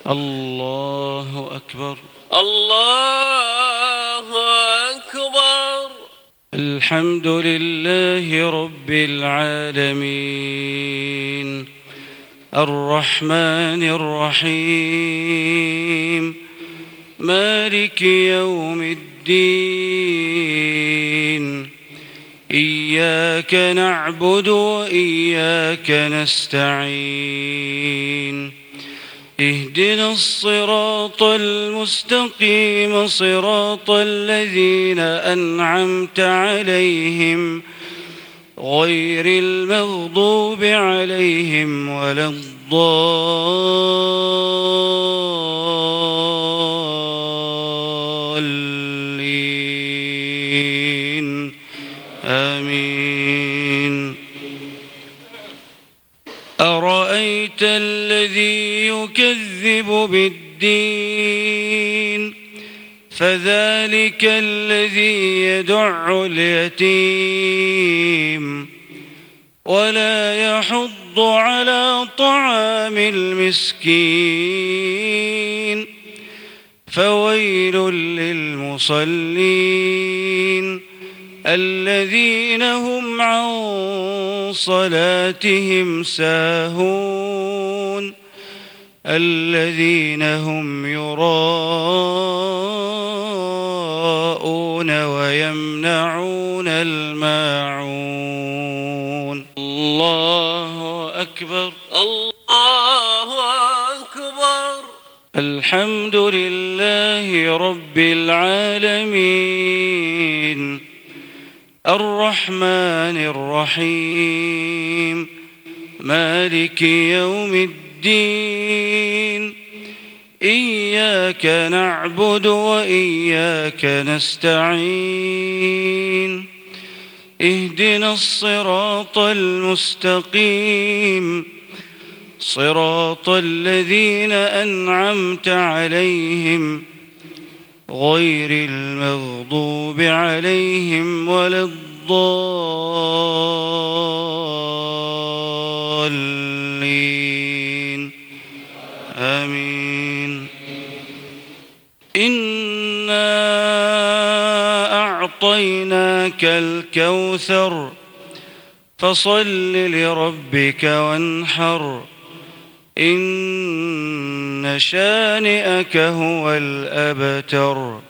الله أكبر. الله أكبر. الحمد لله رب العالمين الرحمن الرحيم مالك يوم الدين إياك نعبد وإياك نستعين اهدنا الصراط المستقيم صراط الذين أنعمت عليهم غير المغضوب عليهم ولا الضالين آمين. أرأيت الذي يكذب بالدين فذلك الذي يدع اليتيم ولا يحض على طعام المسكين فويل للمصلين الذين هم عن صلاتهم ساهون الذين هم يراءون ويمنعون الماعون. الله أكبر. الله أكبر. الحمد لله رب العالمين الرحمن الرحيم مالك يوم الدين إياك نعبد وإياك نستعين اهدنا الصراط المستقيم صراط الذين أنعمت عليهم غير المغضوب عليهم ولا الضالين آمين. إنا أعطيناك الكوثر فصل لربك وانحر إن شانئك هو الأبتر.